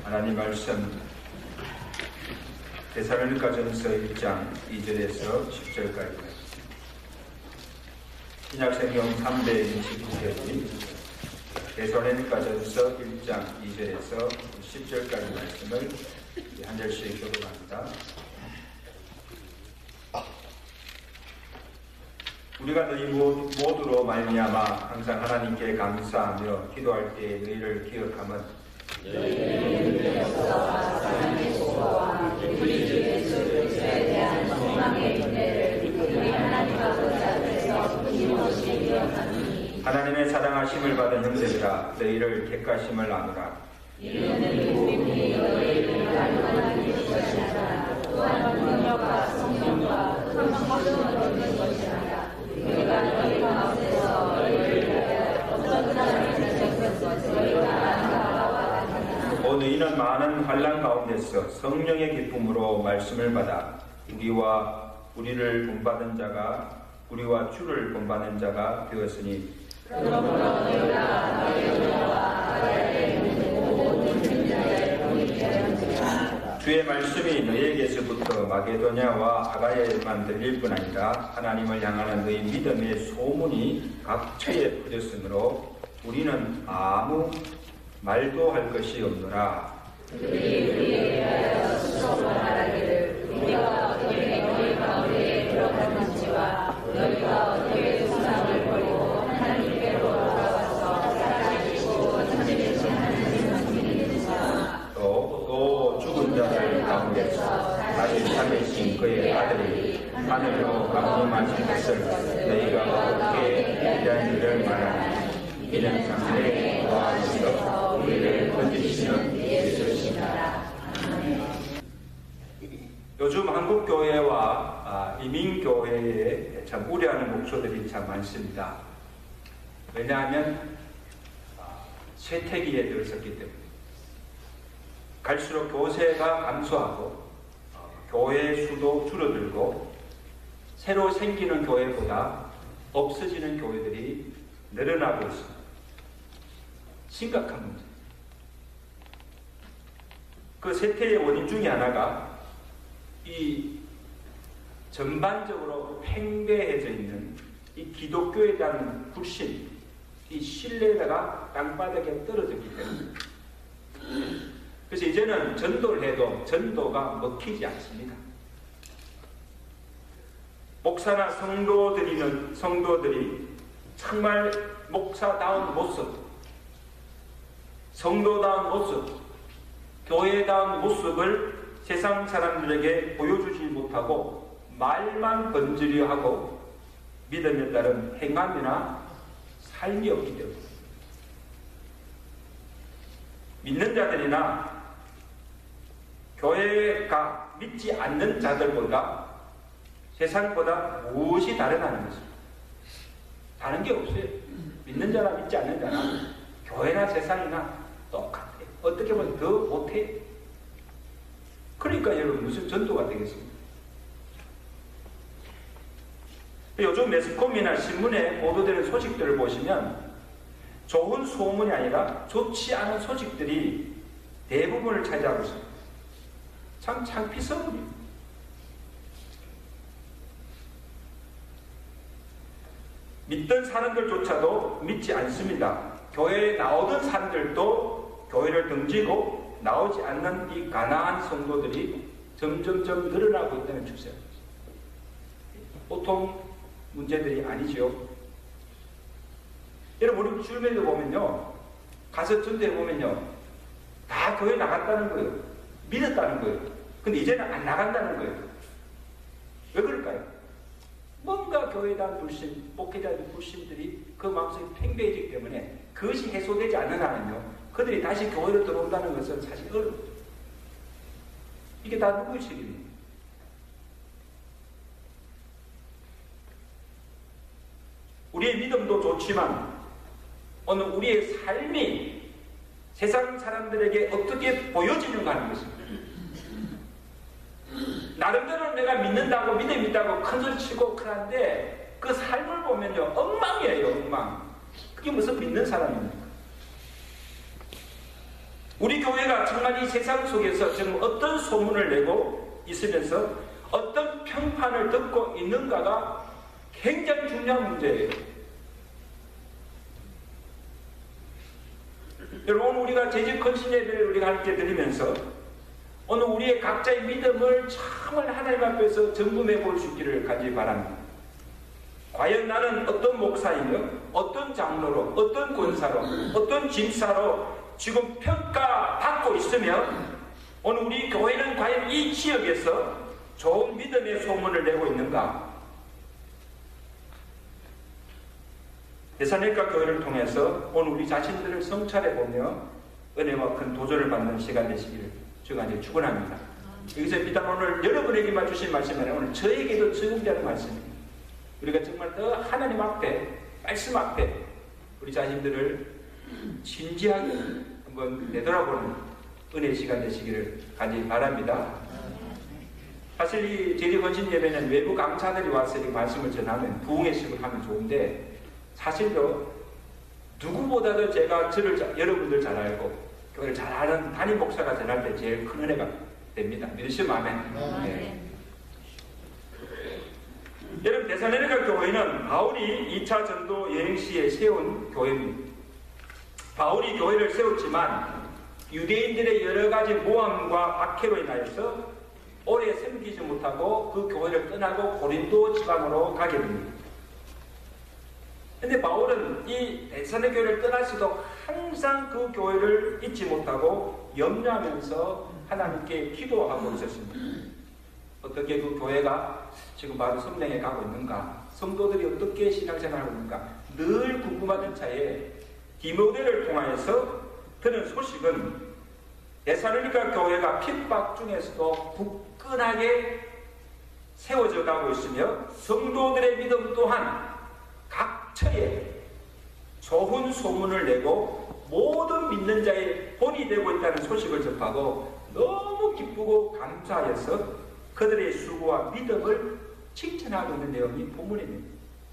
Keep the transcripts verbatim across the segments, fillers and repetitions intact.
하나님 말씀 데살로니가전서 일 장 이 절에서 십 절까지 신약성경 삼백이십구 페이지 데살로니가전서 일 장 이 절에서 십 절까지 말씀을 한 절씩 교독합니다. 우리가 너희 모두로 말미암아 항상 하나님께 감사하며 기도할 때 너희를 기억함은 너희는 주께서 사랑의 수고와 우리 주 예수 그리스도에 대한 소망의 은혜를 우리 하나님 아버지 앞에서 끊임없이 기억하니 하나님의 사랑하심을 받은 형제들아 너희를 객가심을 나누라. 이는 우리 너희를 가능하게 줄 것이라. 또한 능력과 성령과 성령을 얻는 것이라. 우리가 너희 가운데서 너희를 위하여 어떤 사람이 되는 것을 너희가 아는 바와 같으나 오 너희는 많은 환난 가운데서 성령의 기쁨으로 말씀을 받아 우리와 우리를 본받은 자가 우리와 주를 본받는 자가 되었으니 그러므로 너희가 너희 은혜와 알아야 있는 모든 자의 본이 되는지라. 주의 말씀이 너희에게서부터 마게도냐와 아가야에만 들릴 뿐 아니라 하나님을 향하는 너희 믿음의 소문이 각처에 퍼졌으므로 우리는 아무 말도 할 것이 없노라. 그들이 우리에 대하여 스스로 말하기를 우리가 어떻게 너희 가운데에 들어갔는지와 너희가 어떻게 세상을 버리고 하나님께로 돌아와서 살아계시고 참되신 하나님을 믿는지라. 또, 또 죽은 자들 가운데서 다시 살리신 그의 아들이 하늘로 강림하신 것을 너희가 어떻게 기대한 일을 말하니 이는 장래에 거하셔서 우리를 건지시는 예수시니라. 요즘 한국교회와 이민교회에 참 우려하는 목소들이 참 많습니다. 왜냐하면 쇠퇴기에 들어섰기 때문에 갈수록 교세가 감소하고 교회 수도 줄어들고 새로 생기는 교회보다 없어지는 교회들이 늘어나고 있습니다. 심각한 문제. 그 쇠퇴의 원인 중에 하나가 이 전반적으로 팽배해져 있는 이 기독교에 대한 불신, 이 신뢰가 땅바닥에 떨어졌기 때문에. 그래서 이제는 전도를 해도 전도가 먹히지 않습니다. 목사나 성도들이는 성도들이 정말 목사다운 모습, 성도다운 모습, 교회다운 모습을 세상 사람들에게 보여주지 못하고 말만 번지려 하고 믿음에 따른 행함이나 삶이 없기 때문에 믿는 자들이나 교회가 믿지 않는 자들보다 세상보다 무엇이 다르다는 것입니다. 다른 게 없어요. 믿는 자나 믿지 않는 자나 교회나 세상이나 똑같아요. 어떻게 보면 더 못해요. 그러니까 여러분 무슨 전도가 되겠습니까? 요즘 매스컴이나 신문에 보도되는 소식들을 보시면 좋은 소문이 아니라 좋지 않은 소식들이 대부분을 차지하고 있습니다. 참 창피스럽습니다. 믿던 사람들조차도 믿지 않습니다. 교회에 나오던 사람들도 교회를 등지고 나오지 않는 이 가난한 성도들이 점점점 늘어나고 있다는 추세입니다. 보통 문제들이 아니죠. 여러분 우리 주변에 보면요, 가서 전도해 보면요, 다 교회 나갔다는 거예요. 믿었다는 거예요. 근데 이제는 안 나간다는 거예요. 왜 그럴까요? 뭔가 교회에 대한 불신, 목회자의 불신들이 그 마음속에 팽배해지기 때문에 그것이 해소되지 않는 한은요, 그들이 다시 교회로 들어온다는 것은 사실 어렵죠. 이게 다 누구의 책임이에요? 우리의 믿음도 좋지만 오늘 우리의 삶이 세상 사람들에게 어떻게 보여지는가 하는 것입니다. 나름대로 내가 믿는다고 믿음 있다고 큰소리 치고 그런데 그 삶을 보면요 엉망이에요. 엉망. 그게 무슨 믿는 사람입니까? 우리 교회가 정말 이 세상 속에서 지금 어떤 소문을 내고 있으면서 어떤 평판을 듣고 있는가가 굉장히 중요한 문제예요. 여러분, 우리가 재직 헌신 예배를 우리가 함께 드리면서 오늘 우리의 각자의 믿음을 정말 하나님 앞에서 점검해 볼 수 있기를 간절히 바랍니다. 과연 나는 어떤 목사이며 어떤 장로로 어떤 권사로 어떤 집사로 지금 평가받고 있으면 오늘 우리 교회는 과연 이 지역에서 좋은 믿음의 소문을 내고 있는가? 대산일가 교회를 통해서 오늘 우리 자신들을 성찰해보며 은혜와 큰 도전을 받는 시간 되시기를 주가 이제 축원합니다. 여기서 비단 오늘 여러분에게만 주신 말씀이 아니라 오늘 저에게도 적용되는 말씀입니다. 우리가 정말 더 하나님 앞에, 말씀 앞에 우리 자신들을 진지하게 한번 되돌아보는 은혜의 시간 되시기를 간절히 바랍니다. 사실 이 재직 헌신 예배는 외부 강사들이 와서 이 말씀을 전하면 부흥의 식을 하면 좋은데, 사실로 누구보다도 제가 저를 자, 여러분들 잘 알고 교회를 잘 아는 담임 목사가 전할 때 제일 큰 은혜가 됩니다. 믿으시면 아멘. 네. 여러분, 데살로니가 교회는 바울이 이 차 전도 여행 시에 세운 교회입니다. 바울이 교회를 세웠지만 유대인들의 여러 가지 모함과 박해로 인하여서 오래 섬기지 못하고 그 교회를 떠나고 고린도 지방으로 가게 됩니다. 근데 바울은 이 데살로니가 교회를 떠났어도 항상 그 교회를 잊지 못하고 염려하면서 하나님께 기도하고 있었습니다. 어떻게 그 교회가 지금 바로 성령에 가고 있는가, 성도들이 어떻게 신앙생활하고 있는가 늘 궁금하던 차에 디모데를 통하여서 들은 소식은 데살로니가 교회가 핍박 중에서도 굳건하게 세워져 가고 있으며 성도들의 믿음 또한 각처에 좋은 소문을 내고 모든 믿는 자의 본이 되고 있다는 소식을 접하고 너무 기쁘고 감사해서 그들의 수고와 믿음을 칭찬하고 있는 내용이 본문입니다.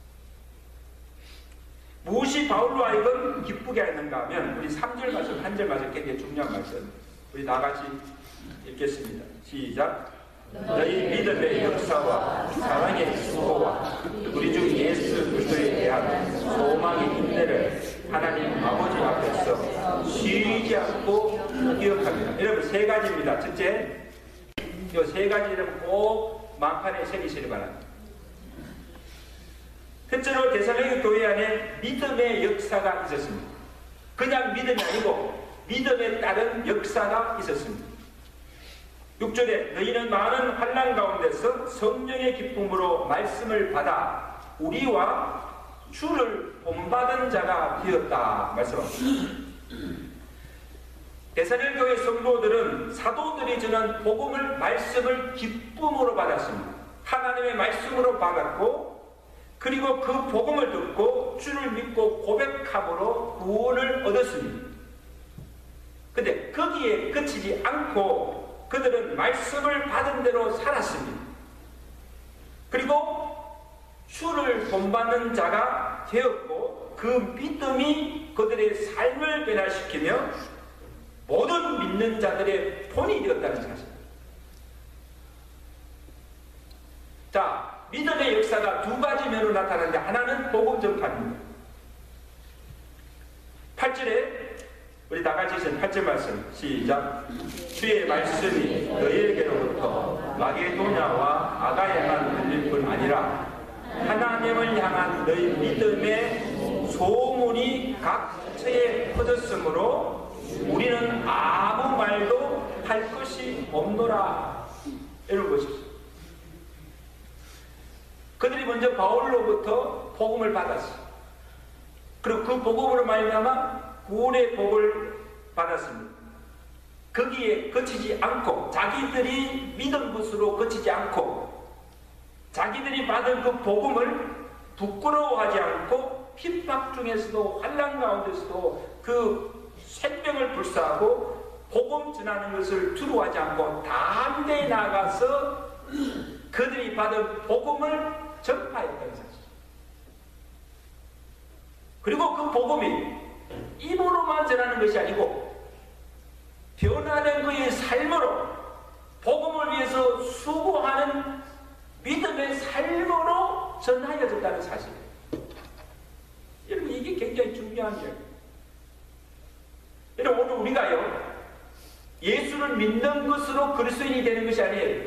무엇이 바울로 하여금 기쁘게 하는가 하면 우리 삼 절 말씀, 한 절 말씀 굉장히 중요한 말씀, 우리 다 같이 읽겠습니다. 시작. 너희 믿음의 역사와 사랑의 수고와 우리 주 예수 그리스도에 대한 소망의 인내를 하나님 아버지 앞에서 쉬지 않고 기억합니다. 여러분, 세 가지입니다. 첫째, 이 세 가지를 꼭 만판에 새기시기 바랍니다. 첫째로 데살로니가 교회 안에 믿음의 역사가 있었습니다. 그냥 믿음이 아니고 믿음에 따른 역사가 있었습니다. 육 절에 너희는 많은 환난 가운데서 성령의 기쁨으로 말씀을 받아 우리와 주를 본받은 자가 되었다 말씀합니다. 데살로니가 교회 성도들은 사도들이 전한 복음을, 말씀을 기쁨으로 받았습니다. 하나님의 말씀으로 받았고, 그리고 그 복음을 듣고 주를 믿고 고백함으로 구원을 얻었습니다. 근데 거기에 그치지 않고 그들은 말씀을 받은 대로 살았습니다. 그리고 주를 본받는 자가 되었고, 그 믿음이 그들의 삶을 변화시키며 모든 믿는 자들의 본이 되었다는 사실. 자, 믿음의 역사가 두 가지 면으로 나타나는데 하나는 복음 전파입니다. 팔 절에 우리 다 같이 읽은 팔 절 말씀 시작. 주의 말씀이 너희에게로부터 마게도냐와 아가야만 들릴 뿐 아니라 하나님을 향한 너희 믿음의 소문이 각처에 퍼졌으므로 우리는 아무 말도 할 것이 없노라. 이런 것이죠. 그들이 먼저 바울로부터 복음을 받았어요. 그리고 그 복음으로 말미암아 구원의 복을 받았습니다. 거기에 그치지 않고, 자기들이 믿은 것으로 그치지 않고, 자기들이 받은 그 복음을 부끄러워하지 않고 핍박 중에서도 환난 가운데서도 그 생명을 불사하고 복음 전하는 것을 두려워하지 않고 담대히 나가서 그들이 받은 복음을 전파했다는 사실. 그리고 그 복음이 입으로만 전하는 것이 아니고 변화된 그의 삶으로 복음을 위해서 수고하는 믿음의 삶으로 전하여졌다는 사실이에요. 여러분, 이게 굉장히 중요한 이야기예요. 여러분, 오늘 우리가요, 예수를 믿는 것으로 그리스도인이 되는 것이 아니에요.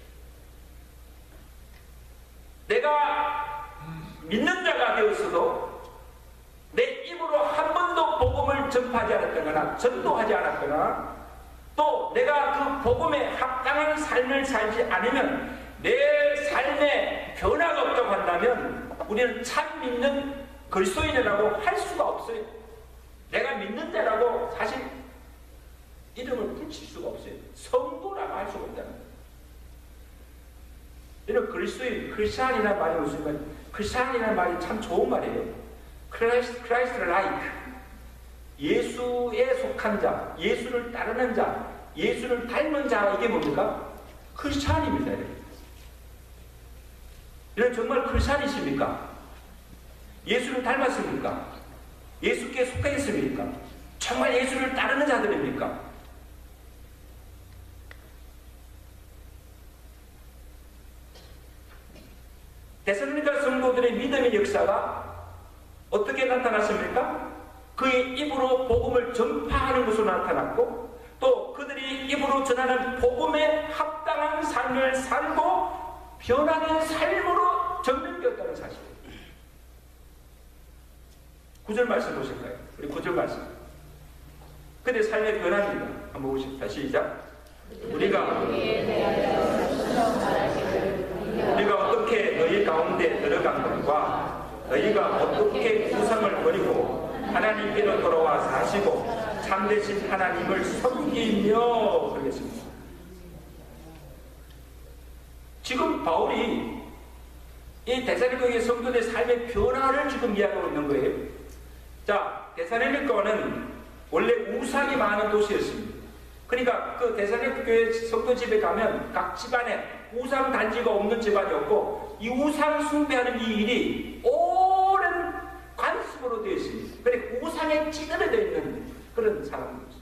내가 믿는 자가 되었어도 내 입으로 한 번도 복음을 전파하지 않았거나 전도하지 않았거나 또 내가 그 복음에 합당한 삶을 살지 않으면 내 삶에 변화가 없다고 한다면 우리는 참 믿는 그리스도인이라고 할 수가 없어요. 내가 믿는 자라고 사실 이름을 붙일 수가 없어요. 성도라고 할 수가 없다는 거예요. 이런 그리스도인, 크리스찬이라는 말이 무슨 말이에요? 크리스찬이라는 말이 참 좋은 말이에요. 크라이스트, 크라이스트 라이크. 예수에 속한 자, 예수를 따르는 자, 예수를 닮은 자, 이게 뭡니까? 크리스찬입니다. 이런 정말 크리스찬이십니까? 예수를 닮았습니까? 예수께 속해 있습니까? 정말 예수를 따르는 자들입니까? 데살로니가 성도들의 믿음의 역사가 어떻게 나타났습니까? 그의 입으로 복음을 전파하는 것으로 나타났고 또 그들이 입으로 전하는 복음에 합당한 삶을 살고 변화된 삶으로 증명되었다는 사실입니다. 구절 말씀 보실까요? 우리 구절 말씀. 그들의 삶의 변화입니다. 한번 보십시다. 시작. 우리가 우리가 어떻게 너희 가운데 들어간 것과 너희가 어떻게 우상을 버리고 하나님께로 돌아와 사시고 참되신 하나님을 섬기며 그러겠습니다. 지금 바울이 이 데살로니가의 성도들의 삶의 변화를 지금 이야기하고 있는 거예요. 자, 데살로니가는 원래 우상이 많은 도시였습니다. 그러니까 그 데살로니가 교회 성도 집에 가면 각 집안에 우상 단지가 없는 집안이 없고 이 우상 숭배하는 이 일이 오랜 관습으로 되어 있습니다. 그러니까 우상에 찌들어져 있는 그런 사람들입니다.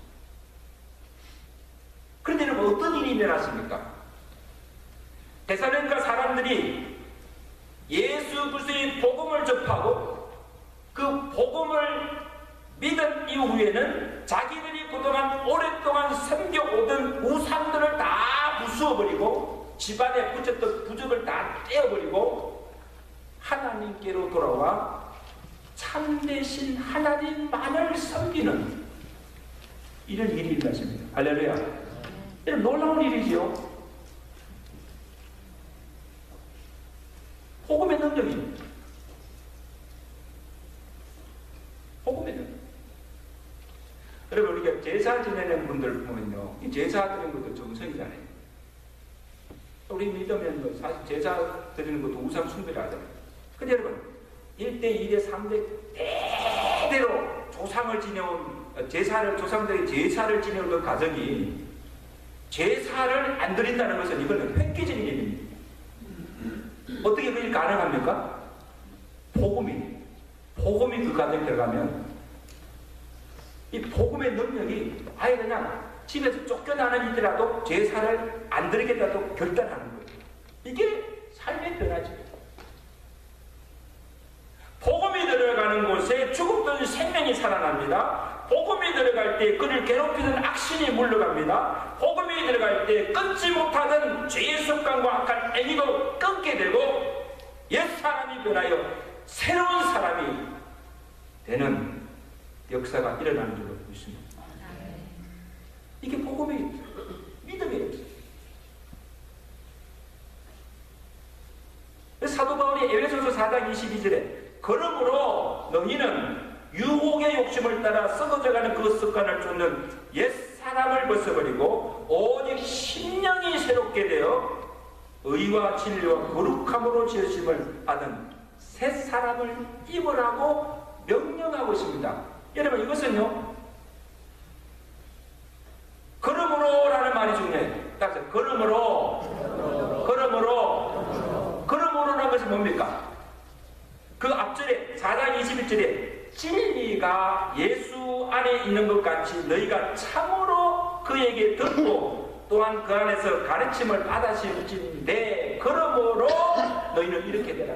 그런데 여러분, 어떤 일이 일어났습니까? 데살로니가 사람들이 예수 그리스도의 복음을 접하고 그 복음을 믿은 이후에는 자기들이 그동안 오랫동안 섬겨오던 우상들을 다 부수어버리고 집안에 붙였던 부적을 다 떼어버리고 하나님께로 돌아와 참되신 하나님만을 섬기는 이런 일이 일어났습니다. 할렐루야. 이런 놀라운 일이지요. 복음의 능력입니다. 복음의 능력. 여러분, 우리가 제사 지내는 분들 보면요, 이 제사 드리는 것도 정성이잖아요. 우리 믿으면 뭐 사실 제사 드리는 것도 우상 숭배를 하잖아요. 근데 여러분, 일 대, 이 대, 삼 대 대대로 조상을 지내온 제사를 조상들이 제사를 지내온 그 가정이 제사를 안 드린다는 것은 이거는 획기적인 일입니다. 어떻게 그게 가능합니까? 복음이 복음이 그 가정에 들어가면 이 복음의 능력이 아예 그냥 집에서 쫓겨나는 이들라도 제사를 안 드리겠다고 결단하는 거예요. 이게 삶의 변화죠. 복음이 들어가는 곳에 죽었던 생명이 살아납니다. 복음이 들어갈 때 그를 괴롭히는 악신이 물러갑니다. 복음이 들어갈 때 끊지 못하던 죄의 습관과 악한 행위도 끊게 되고 옛사람이 변하여 새로운 사람이 되는 역사가 일어나는 줄로 믿습니다. 이게 복음의 믿음의 역사. 사도 바울이 에베소서 사 장 이십이 절에 그러므로 너희는 유혹의 욕심을 따라 썩어져가는 그 습관을 쫓는 옛사람을 벗어버리고 오직 심령이 새롭게 되어 의와 진리와 거룩함으로 지으심을 받은 새 사람을 입으라고 명령하고 있습니다. 여러분, 이것은요, 그러므로 라는 말이 중요해요. 따라서 그러므로 그러므로 그러므로라는 것이 뭡니까? 그 앞절에 사 장 이십일 절에 진리가 예수 안에 있는 것 같이 너희가 참으로 그에게 듣고 또한 그 안에서 가르침을 받으신데 그러므로 너희는 이렇게 되라.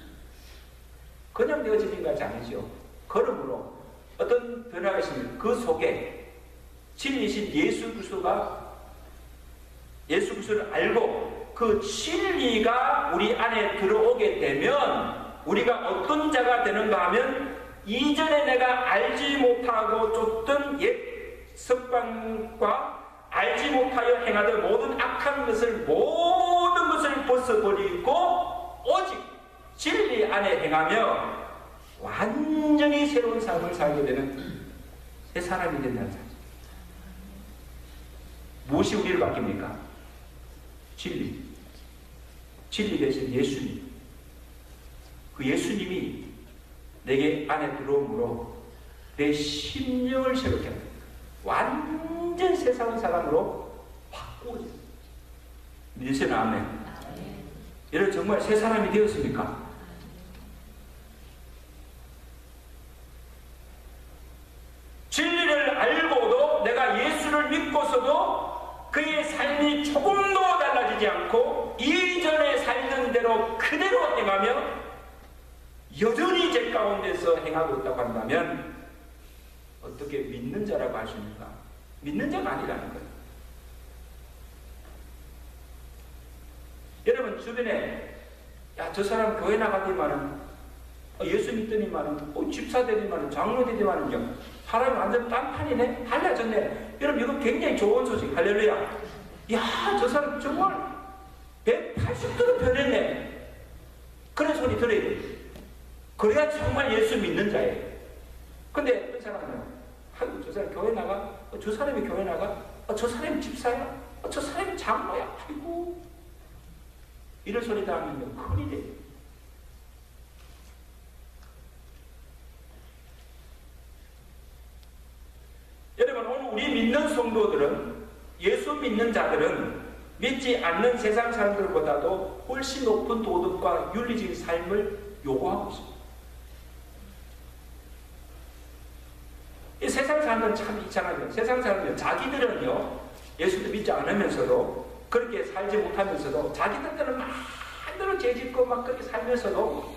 그냥 되어지는 것이 아니죠. 그러므로 어떤 변화가 있습니다. 그 속에 진리이신 예수 그리스도가 예수 그리스도를 알고 그 진리가 우리 안에 들어오게 되면 우리가 어떤 자가 되는가 하면 이전에 내가 알지 못하고 쫓던 옛 습관과 알지 못하여 행하던 모든 악한 것을 모든 것을 벗어버리고 오직 진리 안에 행하며 완전히 새로운 삶을 살게 되는 새 사람이 된다는 사실. 무엇이 우리를 바뀝니까? 진리. 진리 대신 예수님. 그 예수님이 내게 안에 들어오므로 내 심령을 새롭게 합니다. 완전 세상 사람으로 바꾸어졌어요. 믿으시는 아멘. 여러분 정말 새 사람이 되었습니까? 진리를 알고도 내가 예수를 믿고서도 그의 삶이 조금도 달라지지 않고 이전에 살던 대로 그대로 행하며 여전히 제 가운데서 행하고 있다고 한다면 어떻게 믿는 자라고 할 수 있는가? 믿는 자가 아니라는 거예요. 여러분 주변에 야, 저 사람 교회 나가더니만은 어, 예수 믿더니만은 어, 집사 되더니만은 장로 되더니만은요 사람이 완전 딴판이네? 달라졌네. 여러분 이거 굉장히 좋은 소식. 할렐루야. 야, 저 사람 정말 백팔십 도로 변했네. 그런 소리 들어야 돼. 그래야 정말 예수 믿는 자예요. 근데 어떤 사람은 아이고 저 사람 교회 나가? 어, 저 사람이 교회 나가? 어, 저 사람이 집사야? 어, 저 사람이 장로야? 아이고 이런 소리 다 하면 큰일이 돼요. 여러분 오늘 우리 믿는 성도들은 예수 믿는 자들은 믿지 않는 세상 사람들보다도 훨씬 높은 도덕과 윤리적인 삶을 요구하고 있습니다. 이 세상 사람들은 참 이상하죠. 세상 사람들은 자기들은요 예수도 믿지 않으면서도 그렇게 살지 못하면서도 자기들은 마음대로 죄짓고 막 그렇게 살면서도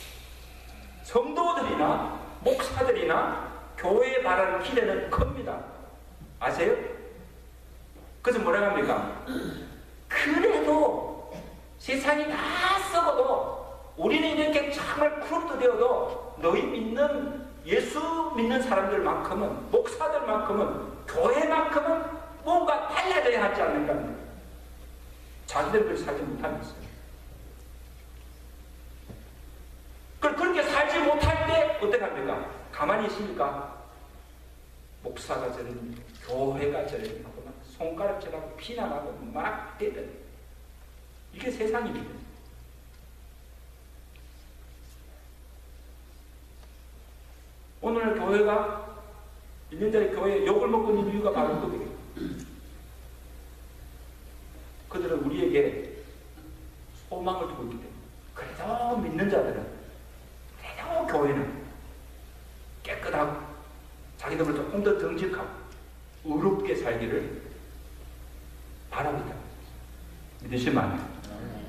성도들이나 목사들이나 교회에 바라는 기대는 큽니다. 아세요? 그래서 뭐라고 합니까? 그래도 세상이 다 썩어도 우리는 이렇게 정말 크루트 되어도 너희 믿는 예수 믿는 사람들만큼은 목사들만큼은 교회만큼은 뭔가 달라져야 하지 않는가. 자기들 그렇게 살지 못하면서요. 그렇게 살지 못할 때 어떻게 합니까? 가만히 있으니까 목사가 저러니 교회가 저러니 하고 막 손가락질하고 비난하고 막 대든 이게 세상입니다. 오늘 교회가 있는 자리 교회에 욕을 먹고 있는 이유가 바로 그거예요. 그들은 우리에게 소망을 두고 있기 때문에. 그래도 믿는 자들은 그래도 교회는 깨끗하고 자기들을 조금 더 정직하고 의롭게 살기를 바라고 있다. 믿으시면 안 돼요.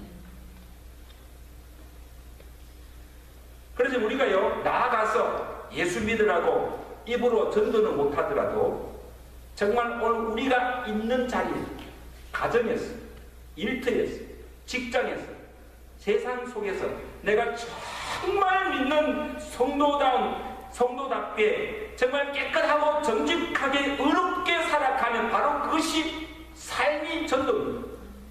그래서 우리가요 나아가서 예수 믿으라고 입으로 전도는 못하더라도 정말 오늘 우리가 있는 자리에 가정에서 일터에서 직장에서 세상 속에서 내가 정말 믿는 성도다운 성도답게 정말 깨끗하고 정직하게 의롭게 살아가면 바로 그것이 삶이 전도입니다.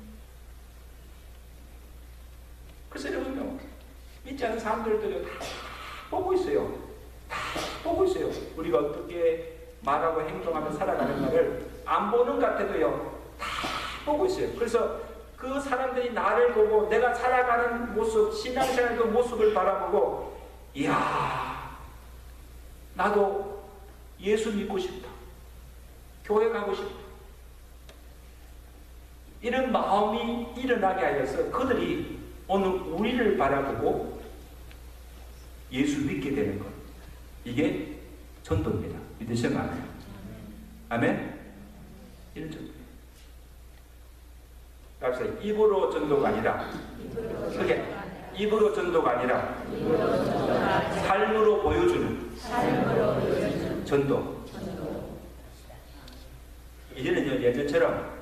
그래서 여러분요 믿지 않는 사람들도 다 보고 있어요. 다 보고 있어요. 우리가 어떻게 말하고 행동하며 살아가는 날을 안 보는 것 같아도요 다 보고 있어요. 그래서 그 사람들이 나를 보고 내가 살아가는 모습, 신앙생활 그 모습을 바라보고 이야 나도 예수 믿고 싶다. 교회 가고 싶다. 이런 마음이 일어나게 하여서 그들이 오늘 우리를 바라보고 예수 믿게 되는 것. 이게 전도입니다. 믿으시면 안 돼요. 아멘? 이런 전도. 그래서 입으로 전도가 아니라, 그게 입으로 전도가 아니라 삶으로 보여주는 전도. 이제는요, 예전처럼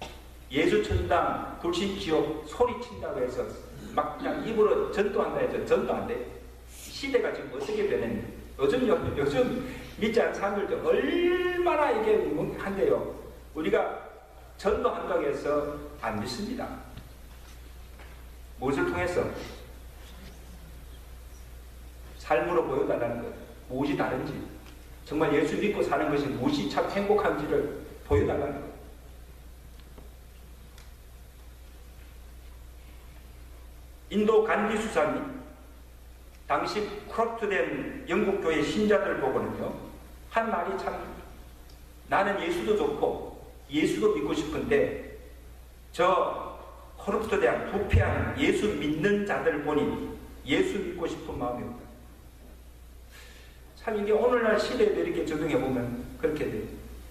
예수천당 불신지옥 소리친다고 해서 막 그냥 입으로 전도한다 해서 전도 안 돼. 시대가 지금 어떻게 변했는데, 요즘, 요즘 믿지 않는 사람들도 얼마나 이게 한데요. 우리가 전도한다고 해서 안 믿습니다. 무엇을 통해서? 삶으로 보여달라는 것. 무엇이 다른지, 정말 예수 믿고 사는 것이 무엇이 참 행복한지를 보여달라는 것. 인도 간디 수사님, 당시 크롭트된 영국교회 신자들 보고는요, 한 말이 참, 나는 예수도 좋고 예수도 믿고 싶은데 저 코르프트된 부패한 예수 믿는 자들 보니 예수 믿고 싶은 마음이 없다. 참 이게 오늘날 시대에도 이렇게 적용해보면 그렇게 돼요.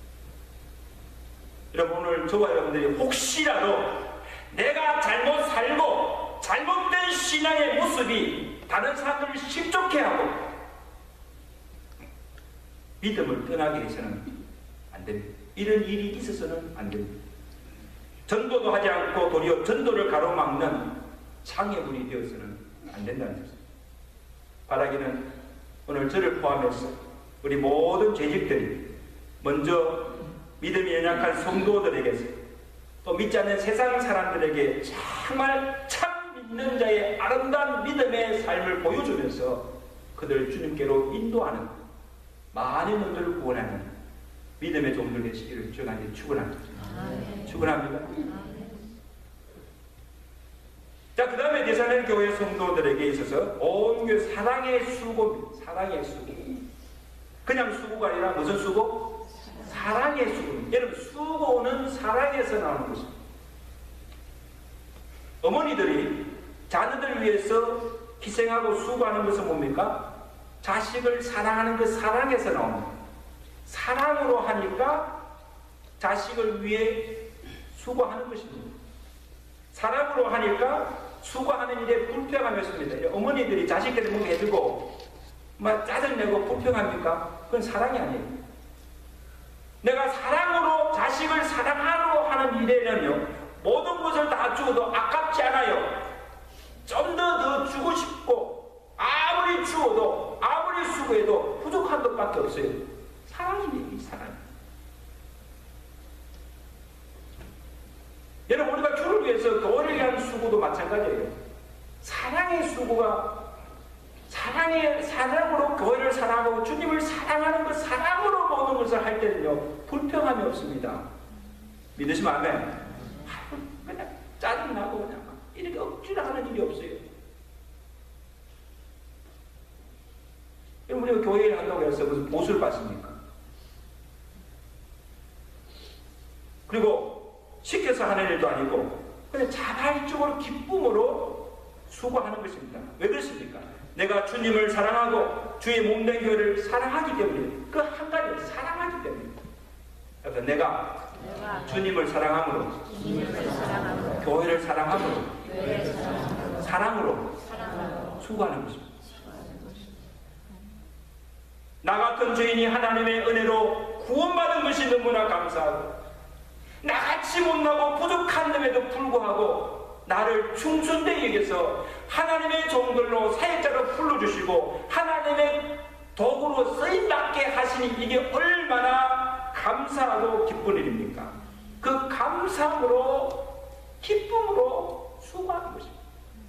여러분, 오늘 저와 여러분들이 혹시라도 내가 잘못 살고 잘못된 신앙의 모습이 다른 사람들을 실족해하고 믿음을 떠나게 해서는 안 됩니다. 이런 일이 있어서는 안 됩니다. 전도도 하지 않고 도리어 전도를 가로막는 장애물이 되어서는 안 된다는 것입니다. 바라기는 오늘 저를 포함해서 우리 모든 재직들이 먼저 믿음이 연약한 성도들에게서 또 믿지 않는 세상 사람들에게 정말 참 믿는 자의 아름다운 믿음의 삶을 보여주면서 그들을 주님께로 인도하는, 많은 분들을 구원하는 믿음의 종들 되시기를 주님께 축원합니다. 축원합니다. 자, 그 다음에 대사는 교회 성도들에게 있어서 온교회 사랑의 수고입니다. 사랑의 수고. 그냥 수고가 아니라 무슨 수고? 사랑의 수고. 여러분, 수고는 사랑에서 나오는 것입니다. 어머니들이 자녀들을 위해서 희생하고 수고하는 것은 뭡니까? 자식을 사랑하는 그 사랑에서 나옵니다. 사랑으로 하니까 자식을 위해 수고하는 것입니다. 사랑으로 하니까 수고하는 일에 불평함이 없습니다. 어머니들이 자식들이 뭔가 해주고 막 짜증내고 불평합니까? 그건 사랑이 아니에요. 내가 사랑으로 자식을 사랑하려고 하는 일에는요, 모든 것을 다 주어도 아깝지 않아요. 좀 더 더 주고 싶고, 아무리 주어도 아무리 수고해도 부족한 것밖에 없어요. 사랑이에요, 사랑. 여러분, 우리가 주를 위해서 교회를 위한 수고도 마찬가지예요. 사랑의 수고가, 사랑의, 사랑으로 교회를 사랑하고 주님을 사랑하는 것, 사랑으로 모든 것을 할 때는요, 불평함이 없습니다. 믿으시면 아멘. 그냥 짜증나고 그냥 막 이렇게 억지로 하는 일이 없어요. 그럼 우리가 교회를 한다고 해서 무슨 보수를 받습니까? 그리고 시켜서 하는 일도 아니고 그냥 자발적으로 기쁨으로 수고하는 것입니다. 왜 그렇습니까? 내가 주님을 사랑하고 주의 몸된 교회를 사랑하기 때문에, 그 한 가지를 사랑하기 때문에. 그래서 내가, 내가 주님을 사랑함으로, 주님을 사랑함으로 교회를 사랑함으로, 교회를 사랑함으로 사랑으로, 사랑으로 수고하는 것입니다. 나 같은 죄인이 하나님의 은혜로 구원받은 것이 너무나 감사하고, 나같이 못나고 부족한데도 불구하고 나를 충성되게 여겨서 하나님의 종들로 사역자로 불러주시고 하나님의 도구로 쓰임받게 하시니 이게 얼마나 감사하고 기쁜 일입니까? 그 감사함으로, 기쁨으로 수고하는 것입니다.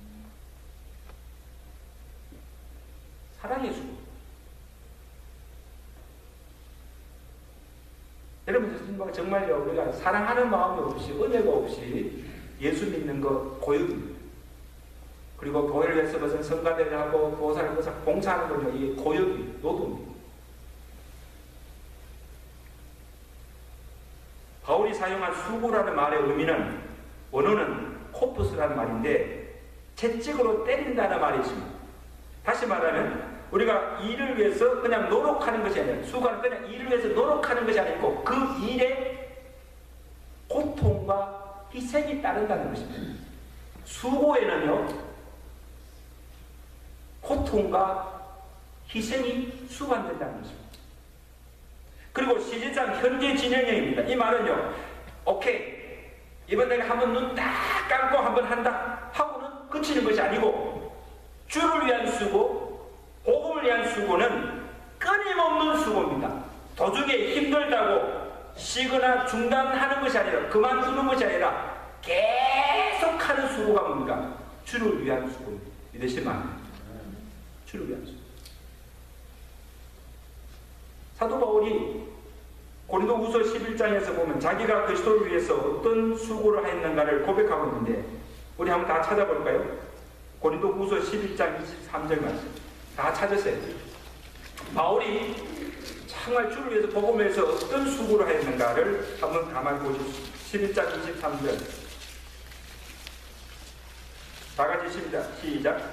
사랑의 수고. 여러분, 정말요, 우리가 사랑하는 마음이 없이, 은혜가 없이 예수 믿는 것 고역입니다. 그리고 교회를 위해서 무슨 성가대를 하고 보살을 위해서 봉사하는 건요, 이게 고역이, 노동입니다. 바울이 사용한 수고라는 말의 의미는 원어는 코프스라는 말인데 채찍으로 때린다는 말이 있습니다. 다시 말하면 우리가 일을 위해서 그냥 노력하는 것이 아니라, 수고는 그냥 일을 위해서 노력하는 것이 아니고 그 일에 희생이 따른다는 것입니다. 수고에는요, 고통과 희생이 수반된다는 것입니다. 그리고 시제상 현재 진행형입니다. 이 말은요, 오케이, 이번 내가 한번 눈 딱 감고 한번 한다 하고는 그치는 것이 아니고, 주를 위한 수고, 복음을 위한 수고는 끊임없는 수고입니다. 도중에 힘들다고 쉬거나 중단하는 것이 아니라, 그만두는 것이 아니라 계속하는 수고가 뭡니까? 주를 위한 수고입니다. 믿으시면 안 돼요. 주를 위한 수고. 사도 바울이 고린도후서 십일 장에서 보면 자기가 그리스도를 위해서 어떤 수고를 했는가를 고백하고 있는데, 우리 한번 다 찾아볼까요? 고린도후서 십일 장 이십삼 절 말씀 다 찾으세요. 바울이 정말 주를 위해서 복음에서 어떤 수고를 했는가를 한번 가만히 보십시오. 십일 장 이십삼 절 다 같이 시작. 시작.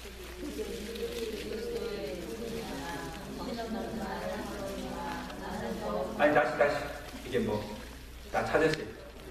아니 다시 다시 이게 뭐 다 찾으세요.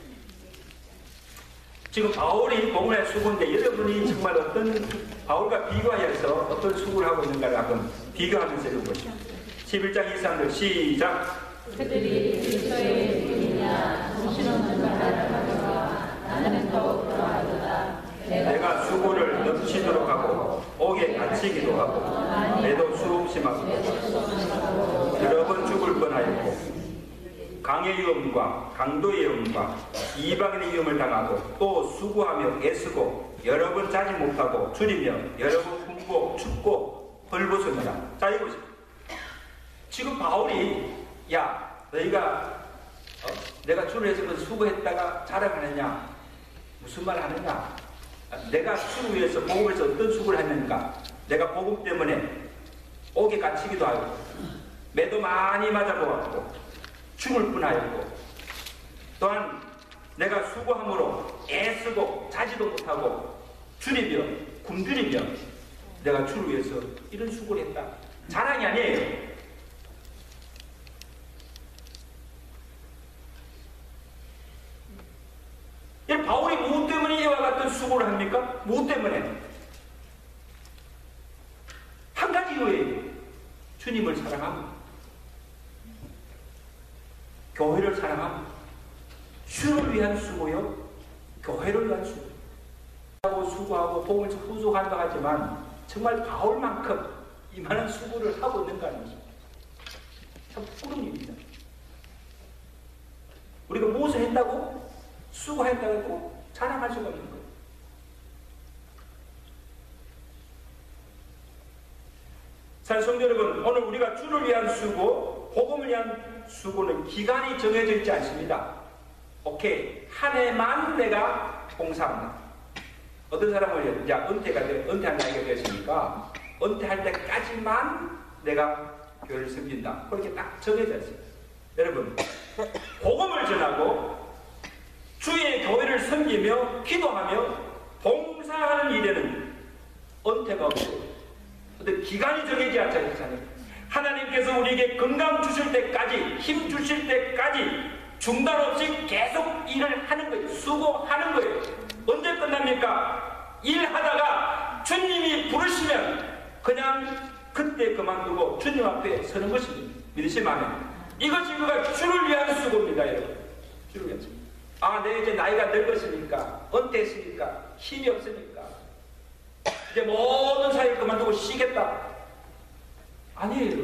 지금 바울이 복음의 수고인데, 여러분이 정말 어떤 바울과 비교하여서 어떤 수고를 하고 있는가를 한번 비교하면서 읽어보시죠. 십일 장 이십삼 절 시작. 그들이 그리스도의 분이냐 정신없는 말을 하거나 나는 더욱 그러하도다. 내가 수고를 넘치도록 하고 옥에 갇히기도 하고 매도 수없이 맞고 여러 번 죽을 뻔하였고 강의 위험과 강도의 위험과 이방인의 위험을 당하고 또 수고하며 애쓰고 여러 번 자지 못하고 줄이며 여러 번 굶고 춥고 헐벗으느라. 자, 이보세요. 지금 바울이 야 너희가 어? 내가 주를 위해서 수고했다가 자랑하느냐, 무슨 말 하느냐, 내가 주를 위해서 복음에서 어떤 수고를 했는가, 내가 복음 때문에 옥에 갇히기도 하고 매도 많이 맞아보았고 죽을 뻔하였고 또한 내가 수고함으로 애쓰고 자지도 못하고 줄이며 굶주리며 내가 주를 위해서 이런 수고를 했다. 자랑이 아니에요. 이 바울이 무엇 때문에 이와 같은 수고를 합니까? 무엇 때문에? 한 가지 이유예요. 주님을 사랑하고 교회를 사랑하고 주를 위한 수고요, 교회를 위한 수고. 하고 수고하고 복음을 후속한다 하지만 정말 바울만큼 이만한 수고를 하고 있는가 하는 것입니다. 참 부끄러운 일입니다. 우리가 무엇을 했다고 수고했다고 자랑할 수가 없는 거예요. 사실 성도 여러분, 오늘 우리가 주를 위한 수고, 복음을 위한 수고는 기간이 정해져 있지 않습니다. 오케이, 한 해만 내가 봉사한다. 어떤 사람은 이제 은퇴가 돼, 은퇴한 나이가 되었으니까 은퇴할 때까지만 내가 교회를 섬긴다. 그렇게 딱 정해져 있습니다. 여러분, 복음을 전하고 주의 교회를 섬기며 기도하며 봉사하는 일에는 은퇴가 없고 어떤 기간이 정해지지 않잖아요. 하나님께서 우리에게 건강 주실 때까지, 힘 주실 때까지 중단 없이 계속 일을 하는 거예요. 수고하는 거예요. 언제 끝납니까? 일하다가 주님이 부르시면 그냥 그때 그만두고 주님 앞에 서는 것입니다. 믿으시면 아멘. 이것이 우리가 주를 위한 수고입니다, 여러분. 주를 위한 수고. 아, 내 이제 나이가 늙었으니까, 은퇴했으니까, 힘이 없으니까 이제 모든 사역을 그만두고 쉬겠다. 아니에요.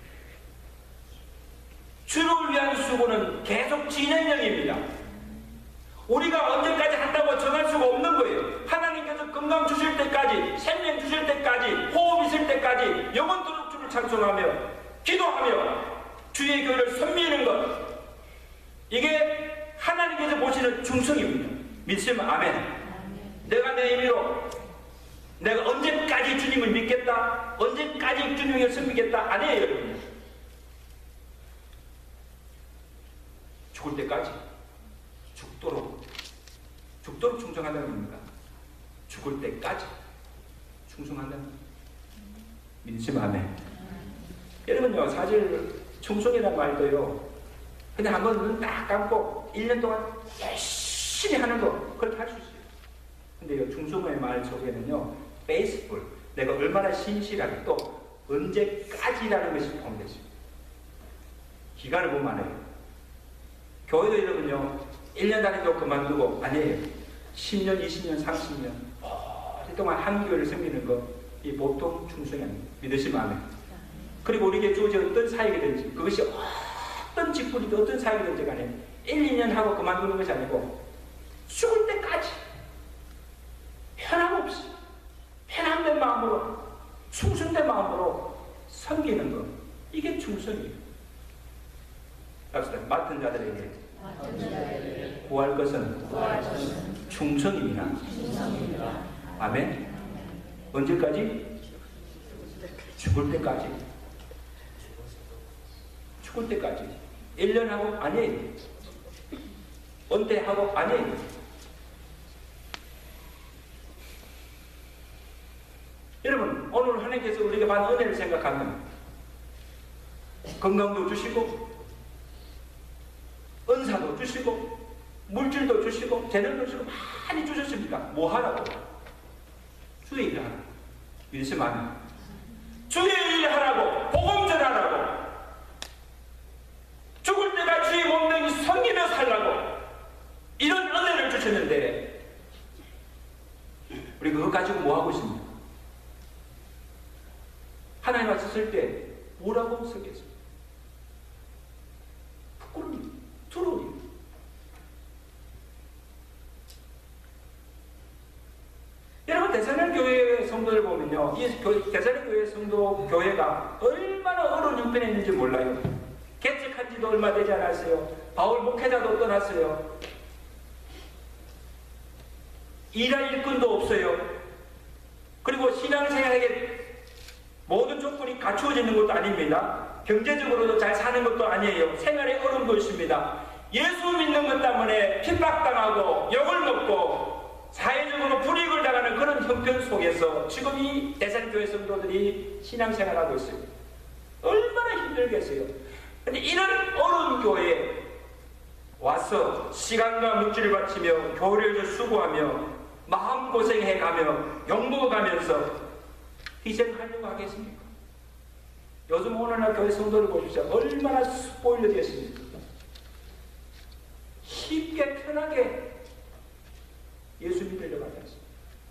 주를 위한 수고는 계속 진행형입니다. 우리가 언제까지 한다고 정할 수가 없는 거예요. 하나님께서 건강 주실 때까지, 생명 주실 때까지, 호흡 있을 때까지 영원토록 주를 찬송하며 기도하며 주의 교회를 섬기는 것, 이게 하나님께서 보시는 충성입니다. 믿으시면 아멘. 내가 내 힘으로 내가 언제까지 주님을 믿겠다, 언제까지 주님을 섬기겠다, 아니에요, 여러분. 죽을 때까지, 죽도록, 죽도록 충성한다는 겁니다. 죽을 때까지 충성한다는 겁니다. 믿으시면 아멘. 여러분요, 사실 충성이라는 말도요, 그냥 한번 눈 딱 감고 일 년 동안 열심히 열심히 하는 거 그렇게 할 수 있어요. 근데요, 중성호의 말 속에는요, faithful, 내가 얼마나 신실하게 또 언제까지라는 것이 포함되어요. 기간을 보면 안 해요. 교회도 여러분요, 일 년 다니도 그만두고 아니에요. 십 년, 이십 년, 삼십 년 오랫동안 한 교회를 섬기는 거, 이 보통 충성이 아닙니다. 믿으시면 안 해요. 그리고 우리에게 주어진 어떤 사역이든지, 그것이 어떤 직분이든 어떤 사역이든지 간에 일, 이 년 하고 그만두는 것이 아니고 죽을 때까지 편함없이 편함된 마음으로, 충성된 마음으로 섬기는 것, 이게 충성이에요. 갑시다. 맡은 자들에게 구할 것은 충성입니다. 아멘. 언제까지? 죽을 때까지. 죽을 때까지. 일 년 하고 아니에요. 은퇴하고 아니에요. 여러분, 오늘 하나님께서 우리가 받은 은혜를 생각하면 건강도 주시고 은사도 주시고 물질도 주시고 재능도 주시고 많이 주셨습니까? 뭐 하라고? 주의 일을 하라고. 믿으시면 안 돼요. 주의 일을 하라고, 복음 전하라고, 죽을 때가 주의 몸뚱이 섬기며 살라고, 이런 은혜를 주셨는데 우리 그거 가지고 뭐 하고 있습니까? 하나님 앞에 설 때 뭐라고 서겠습니까? 부끄러움이, 두려움이. 여러분, 대사령교회 성도들 보면요, 이 대사령교회 성도 교회가 얼마나 어려운 형편에 있는지 몰라요. 개척한 지도 얼마 되지 않았어요. 바울 목회자도 떠났어요. 일할 일꾼도 없어요. 그리고 신앙생활에게 모든 조건이 갖추어지는 것도 아닙니다. 경제적으로도 잘 사는 것도 아니에요. 생활에 어려움도 있습니다. 예수 믿는 것 때문에 핍박당하고 욕을 먹고 사회적으로 불이익을 당하는 그런 형편 속에서 지금 이 대산교회 성도들이 신앙생활하고 있어요. 얼마나 힘들겠어요. 그런데 이런 어려운 교회에 와서 시간과 물질을 바치며 교회를 수고하며 마음고생해가며 욕먹어가면서 희생하려고 하겠습니까? 요즘 오늘날 교회 성도를 보십시오. 얼마나 스포일러 되었습니까? 쉽게 편하게 예수 믿으려고 하지 않습니다.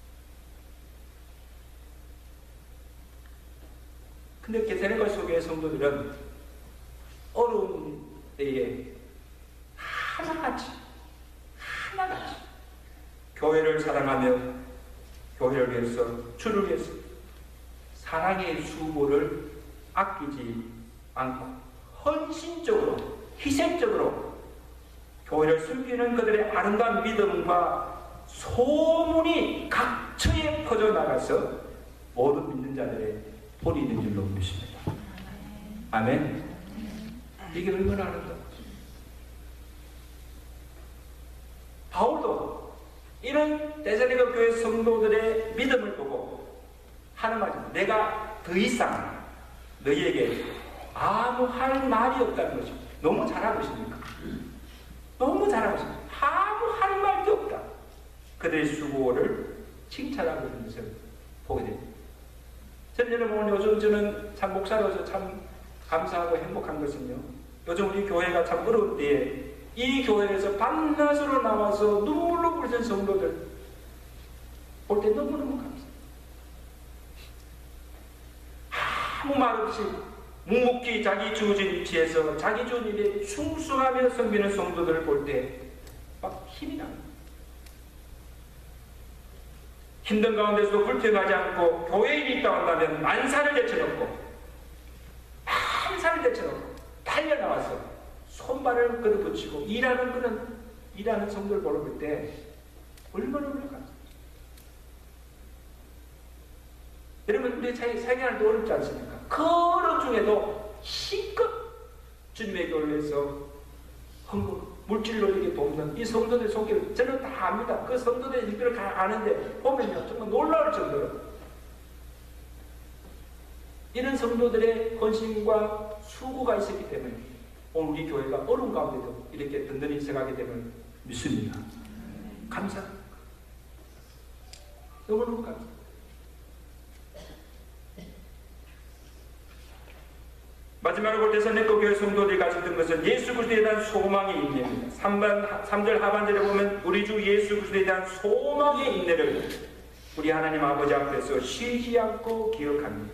근데 게세네가 속의 성도들은 어려운 때에 하나같이 하나같이 교회를 사랑하며 교회를 위해서, 주를 위해서 사랑의 수고를 아끼지 않고 헌신적으로, 희생적으로 교회를 숨기는 그들의 아름다운 믿음과 소문이 각처에 퍼져나가서 모든 믿는 자들의 본이 있는 줄로 믿습니다. 아멘. 이게 얼마나 아름다워. 바울도 이런 데살로니가 교회 성도들의 믿음을 보고 하는 말이, 내가 더 이상 너희에게 아무 할 말이 없다는 것입니다. 너무 잘하고 있습니까? 너무 잘하고 있습니다. 아무 할 말도 없다. 그들의 수고를 칭찬하고 있는 것을 보게 됩니다. 저는 여러분, 요즘 저는 참 목사로서 참 감사하고 행복한 것은요, 요즘 우리 교회가 참 어려울 때에 이 교회에서 밤낮으로 나와서 눈물로 부르는 성도들 볼 때 너무너무 감사해요. 아무 말 없이 묵묵히 자기 주어진 위치에서 자기 주어진 일에 충성하며 섬기는 성도들을 볼 때 막 힘이 납니다. 힘든 가운데서도 불평하지 않고 교회인이 있다고 한다면 만사를 제쳐놓고 만사를 제쳐놓고 달려나와서 손발을 걷어붙이고 일하는 그런 일하는 성도를 보는 때 얼마나 올라갑니까? 여러분, 우리 생활도 어렵지 않습니까? 그 어려움 중에도 힘껏 주님의 교회를 위해서 헌금, 물질로 이렇게 돕는 이 성도들의 속기를 저는 다 압니다. 그 성도들의 일들을 다 아는데 보면요, 정말 놀라울 정도로 이런 성도들의 헌신과 수고가 있었기 때문에 오늘 우리 교회가 어려운 가운데도 이렇게 든든히 있어가게 됨을 믿습니다. 감사합니다. 너무너무 감사합니다. 마지막으로 데살로니가 교회 성도들이 가졌던 것은 예수 그리스도에 대한 소망의 인내입니다. 삼 절 하반절에 보면 우리 주 예수 그리스도에 대한 소망의 인내를 우리 하나님 아버지 앞에서 쉬지 않고 기억합니다.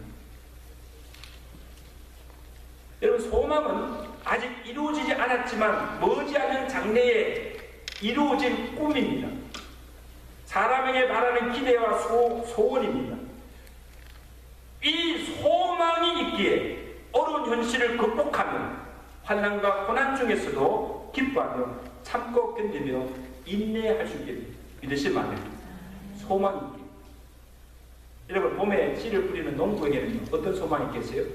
여러분, 소망은 아직 이루어지지 않았지만 머지않은 장래에 이루어질 꿈입니다. 사람에게 바라는 기대와 소, 소원입니다. 이 소망이 있기에 어려운 현실을 극복하며 환난과 고난 중에서도 기뻐하며 참고 견디며 인내할 수 있게 믿으시면 안 됩니다. 소망이 있기에. 여러분, 봄에 씨를 뿌리는 농부에게는 어떤 소망이 있겠어요?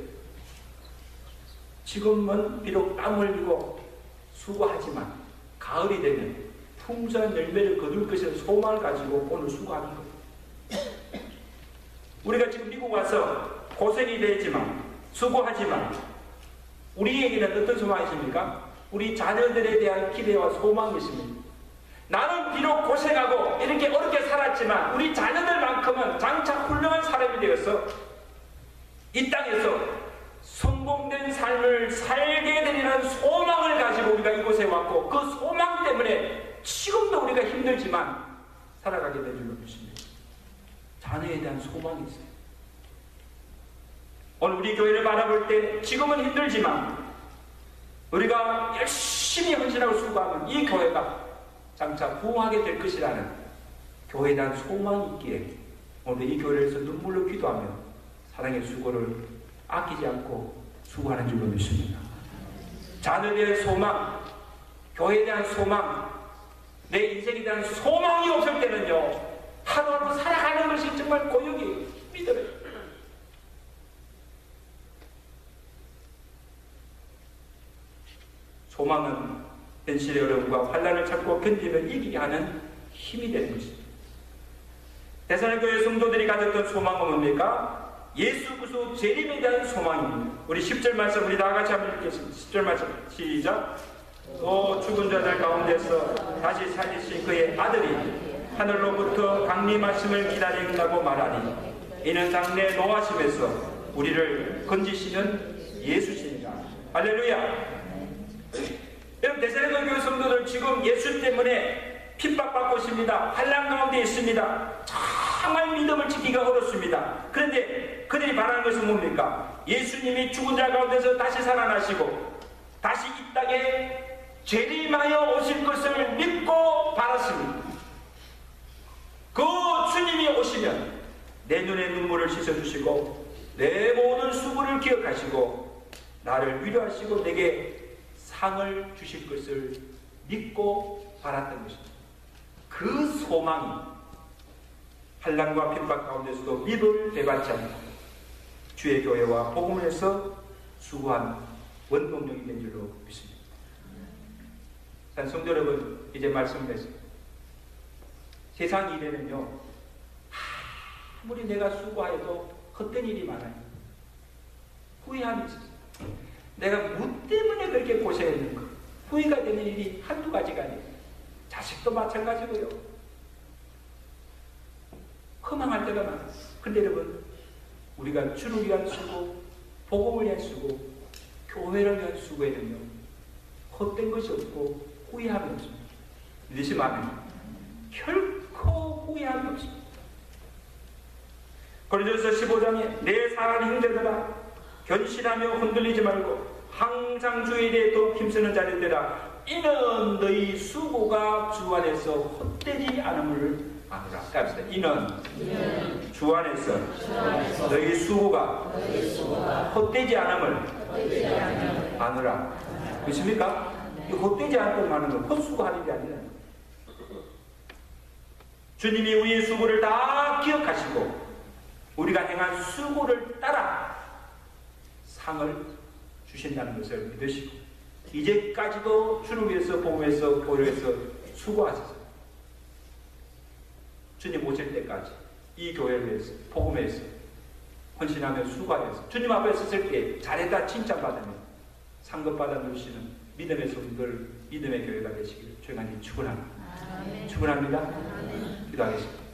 지금은 비록 땀 흘리고 수고하지만 가을이 되면 풍성한 열매를 거둘 것이라는 소망을 가지고 오늘 수고하는 거예요. 우리가 지금 미국 와서 고생이 되지만 수고하지만 우리에게는 어떤 소망이 있습니까? 우리 자녀들에 대한 기대와 소망이 있습니다. 나는 비록 고생하고 이렇게 어렵게 살았지만 우리 자녀들만큼은 장차 훌륭한 사람이 되어서 이 땅에서 성공된 삶을 살게 되리라는 소망을 가지고 우리가 이곳에 왔고 그 소망 때문에 지금도 우리가 힘들지만 살아가게 될 줄로 믿습니다. 자녀에 대한 소망이 있어요. 오늘 우리 교회를 바라볼 때 지금은 힘들지만 우리가 열심히 헌신하고 수고하면 이 교회가 장차 부흥하게 될 것이라는 교회에 대한 소망이 있기에 오늘 이 교회에서 눈물로 기도하며 사랑의 수고를 아끼지 않고 수고하는 줄로 믿습니다. 자녀에 대한 소망, 교회에 대한 소망, 내 인생에 대한 소망이 없을 때는요 하루하루 살아가는 것이 정말 고역이 믿어요. 소망은 현실의 어려움과 환난을 참고 견디며 이기게 하는 힘이 되는 것입니다. 데살로니가 교회 성도들이 가졌던 소망은 뭡니까? 예수 그리스도 재림에 대한 소망입니다. 우리 십 절 말씀 우리 다 같이 한번 읽겠습니다. 십 절 말씀 시작. 또 죽은 자들 가운데서 다시 살리신 그의 아들이 하늘로부터 강림하심을 기다린다고 말하니 이는 장래 노하심에서 우리를 건지시는 예수시니라. 할렐루야. 여러분, 데살로니가 교회 성도들 지금 예수 때문에 핍박받고 있습니다. 환난 가운데 있습니다. 정말 믿음을 지키기가 어렵습니다. 그런데 그들이 바라는 것은 뭡니까? 예수님이 죽은 자 가운데서 다시 살아나시고 다시 이 땅에 재림하여 오실 것을 믿고 바랐습니다. 그 주님이 오시면 내 눈의 눈물을 씻어주시고 내 모든 수고를 기억하시고 나를 위로하시고 내게 상을 주실 것을 믿고 바랐던 것입니다. 그 소망이 환난과 핍박 가운데서도 믿음을 배받지 않고 주의 교회와 복음을 해서 수고한 원동력이 된 줄로 믿습니다. 성도 여러분, 이제 말씀드렸습니다. 세상 일에는요 아무리 내가 수고해도 헛된 일이 많아요. 후회함이 있어요. 내가 뭐 때문에 그렇게 고생했는가. 후회가 되는 일이 한두 가지가 아니에요. 자식도 마찬가지고요. 허망할 때가 많아요. 근데 여러분, 우리가 주를 위한 수고, 복음을 위한 수고, 교회를 위한 수고에는요 헛된 것이 없고 후회함이 없습니다. 믿으시면 안 됩니다. 결코 후회함이 없습니다. 고린도전서 십오 장에 내 사랑이 형제들아 견신하며 흔들리지 말고 항상 주에 대해 더욱 힘쓰는 자들들아 이는 너희 수고가 주 안에서 헛되지 않음을 아노라. 갑시다. 이는, 이는 주 안에서, 주 안에서 너희 수고가, 너희 수고가 헛되지 않음을 아노라. 그렇습니까? 이 헛되지 않다고 하는 건 헛수고하는 게 아니라 주님이 우리의 수고를 다 기억하시고 우리가 행한 수고를 따라 상을 주신다는 것을 믿으시고 이제까지도 주를 위해서 복음에서 교회에서 수고하셨어요. 주님 오실 때까지 이 교회를 위해서 복음에서 헌신하며 수고하면서 주님 앞에 섰을 때 잘했다 칭찬받으며 상급 받아 누리시는 믿음의 성도들, 믿음의 교회가 되시기를 저희가 이제 축원합니다. 축원합니다. 기도하겠습니다.